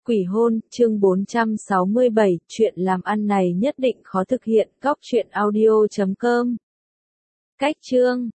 Quỷ hôn, chương 467, chuyện làm ăn này nhất định khó thực hiện, góc truyện audio.com. Cách chương